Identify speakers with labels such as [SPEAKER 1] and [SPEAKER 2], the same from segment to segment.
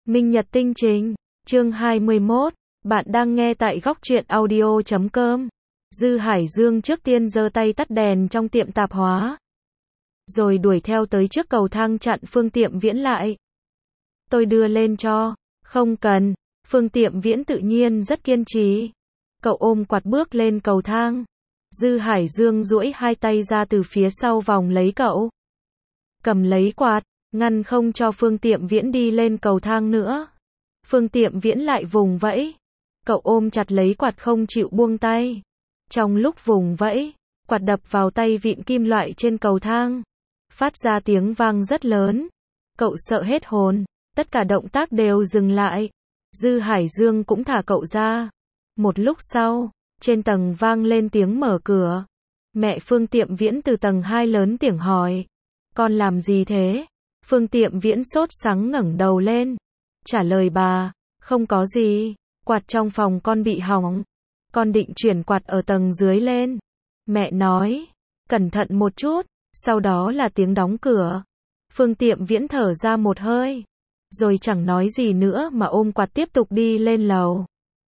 [SPEAKER 1] Minh Nhật Tinh Trình, chương 21, bạn đang nghe tại góc truyện audio.com. Dư Hải Dương trước tiên giơ tay tắt đèn trong tiệm tạp hóa, rồi đuổi theo tới trước cầu thang chặn Phương Tiệm Viễn lại. Tôi đưa lên cho. Không cần. Phương Tiệm Viễn tự nhiên rất kiên trì. Cậu ôm quạt bước lên cầu thang. Dư Hải Dương duỗi hai tay ra từ phía sau vòng lấy cậu, cầm lấy quạt, ngăn không cho Phương Tiệm Viễn đi lên cầu thang nữa. Phương Tiệm Viễn lại vùng vẫy. Cậu ôm chặt lấy quạt không chịu buông tay. Trong lúc vùng vẫy, quạt đập vào tay vịn kim loại trên cầu thang, phát ra tiếng vang rất lớn. Cậu sợ hết hồn, tất cả động tác đều dừng lại. Dư Hải Dương cũng thả cậu ra. Một lúc sau, trên tầng vang lên tiếng mở cửa. Mẹ Phương Tiệm Viễn từ tầng 2 lớn tiếng hỏi: "Con làm gì thế?" Phương Tiệm Viễn sốt sắng ngẩng đầu lên, trả lời bà: "Không có gì, quạt trong phòng con bị hỏng. Con định chuyển quạt ở tầng dưới lên." Mẹ nói: "Cẩn thận một chút." Sau đó là tiếng đóng cửa. Phương Tiệm Viễn thở ra một hơi, rồi chẳng nói gì nữa mà ôm quạt tiếp tục đi lên lầu.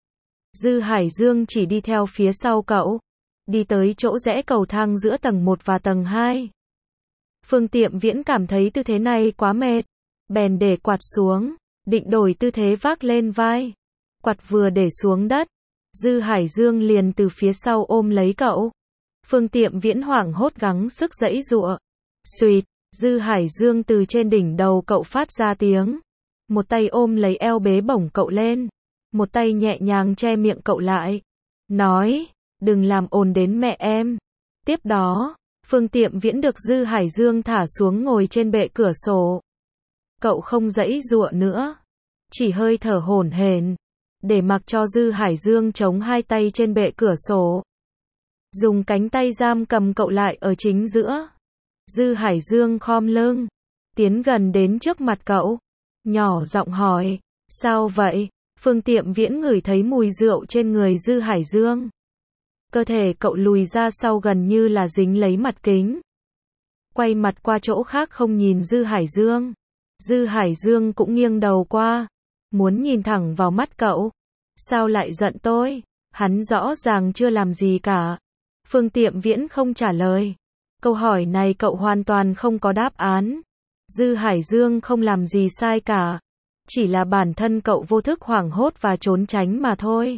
[SPEAKER 1] Dư Hải Dương chỉ đi theo phía sau cậu, đi tới chỗ rẽ cầu thang giữa tầng 1 và tầng 2. Phương Tiệm Viễn cảm thấy tư thế này quá mệt, bèn để quạt xuống, định đổi tư thế vác lên vai. Quạt vừa để xuống đất, Dư Hải Dương liền từ phía sau ôm lấy cậu. Phương Tiệm Viễn hoảng hốt gắng sức giãy giụa. Xuỵt, Dư Hải Dương từ trên đỉnh đầu cậu phát ra tiếng. Một tay ôm lấy eo bế bổng cậu lên, một tay nhẹ nhàng che miệng cậu lại, nói: "Đừng làm ồn đến mẹ em." Tiếp đó, Phương Tiệm Viễn được Dư Hải Dương thả xuống ngồi trên bệ cửa sổ. Cậu không giãy giụa nữa, chỉ hơi thở hổn hển, để mặc cho Dư Hải Dương chống hai tay trên bệ cửa sổ, dùng cánh tay giam cầm cậu lại ở chính giữa. Dư Hải Dương khom lưng, tiến gần đến trước mặt cậu, nhỏ giọng hỏi: "Sao vậy?" Phương Tiệm Viễn ngửi thấy mùi rượu trên người Dư Hải Dương. Cơ thể cậu lùi ra sau gần như là dính lấy mặt kính, quay mặt qua chỗ khác không nhìn Dư Hải Dương. Dư Hải Dương cũng nghiêng đầu qua, muốn nhìn thẳng vào mắt cậu. "Sao lại giận tôi?" Hắn rõ ràng chưa làm gì cả. Phương Tiệm Viễn không trả lời. Câu hỏi này cậu hoàn toàn không có đáp án. Dư Hải Dương không làm gì sai cả, chỉ là bản thân cậu vô thức hoảng hốt và trốn tránh mà thôi.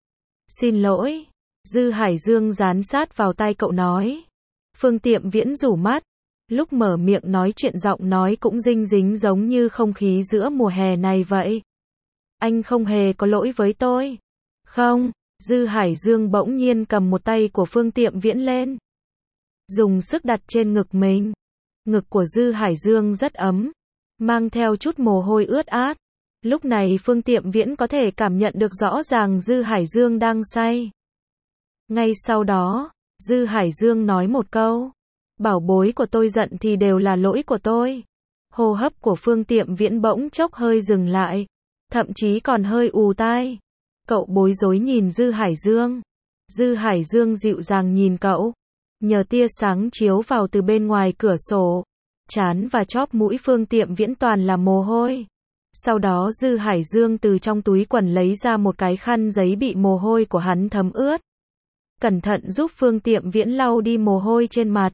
[SPEAKER 1] "Xin lỗi." Dư Hải Dương dán sát vào tai cậu nói. Phương Tiệm Viễn rủ mắt, lúc mở miệng nói chuyện giọng nói cũng dinh dính giống như không khí giữa mùa hè này vậy. "Anh không hề có lỗi với tôi." "Không." Dư Hải Dương bỗng nhiên cầm một tay của Phương Tiệm Viễn lên, dùng sức đặt trên ngực mình. Ngực của Dư Hải Dương rất ấm, mang theo chút mồ hôi ướt át. Lúc này Phương Tiệm Viễn có thể cảm nhận được rõ ràng Dư Hải Dương đang say. Ngay sau đó, Dư Hải Dương nói một câu: "Bảo bối của tôi, giận thì đều là lỗi của tôi." Hô hấp của Phương Tiệm Viễn bỗng chốc hơi dừng lại, thậm chí còn hơi ù tai. Cậu bối rối nhìn Dư Hải Dương. Dư Hải Dương dịu dàng nhìn cậu, nhờ tia sáng chiếu vào từ bên ngoài cửa sổ, trán và chóp mũi Phương Tiệm Viễn toàn là mồ hôi. Sau đó Dư Hải Dương từ trong túi quần lấy ra một cái khăn giấy bị mồ hôi của hắn thấm ướt, cẩn thận giúp Phương Tiệm Viễn lau đi mồ hôi trên mặt,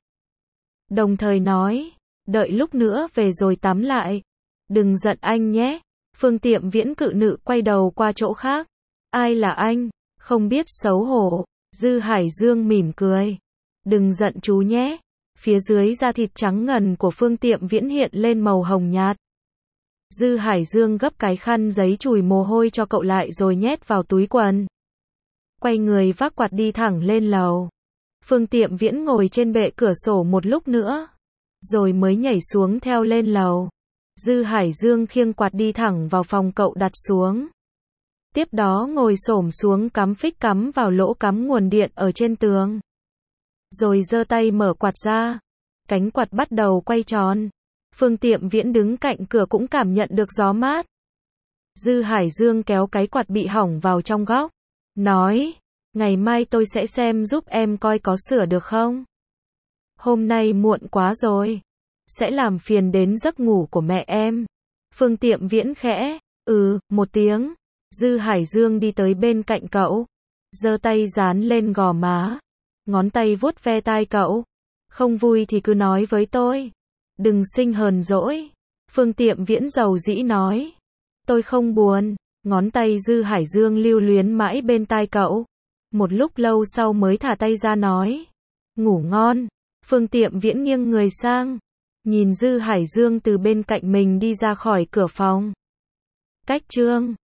[SPEAKER 1] đồng thời nói: "Đợi lúc nữa về rồi tắm lại. Đừng giận anh nhé." Phương Tiệm Viễn cự nữ quay đầu qua chỗ khác. "Ai là anh? Không biết xấu hổ." Dư Hải Dương mỉm cười: "Đừng giận chú nhé." Phía dưới da thịt trắng ngần của Phương Tiệm Viễn hiện lên màu hồng nhạt. Dư Hải Dương gấp cái khăn giấy chùi mồ hôi cho cậu lại rồi nhét vào túi quần, quay người vác quạt đi thẳng lên lầu. Phương Tiệm Viễn ngồi trên bệ cửa sổ một lúc nữa, rồi mới nhảy xuống theo lên lầu. Dư Hải Dương khiêng quạt đi thẳng vào phòng cậu đặt xuống. Tiếp đó ngồi xổm xuống cắm phích cắm vào lỗ cắm nguồn điện ở trên tường. Rồi giơ tay mở quạt ra. Cánh quạt bắt đầu quay tròn. Phương Tiệm Viễn đứng cạnh cửa cũng cảm nhận được gió mát. Dư Hải Dương kéo cái quạt bị hỏng vào trong góc, nói: "Ngày mai tôi sẽ xem giúp em coi có sửa được không. Hôm nay muộn quá rồi, sẽ làm phiền đến giấc ngủ của mẹ em." Phương Tiệm Viễn khẽ Một tiếng. Dư Hải Dương đi tới bên cạnh cậu. Giơ tay dán lên gò má. Ngón tay vuốt ve tai cậu. Không vui thì cứ nói với tôi. Đừng sinh hờn dỗi. Phương Tiệm Viễn dầu dĩ nói. Tôi không buồn. Ngón tay Dư Hải Dương lưu luyến mãi bên tai cậu. Một lúc lâu sau mới thả tay ra nói. Ngủ ngon. Phương Tiệm Viễn nghiêng người sang. Nhìn Dư Hải Dương từ bên cạnh mình đi ra khỏi cửa phòng. Cách chương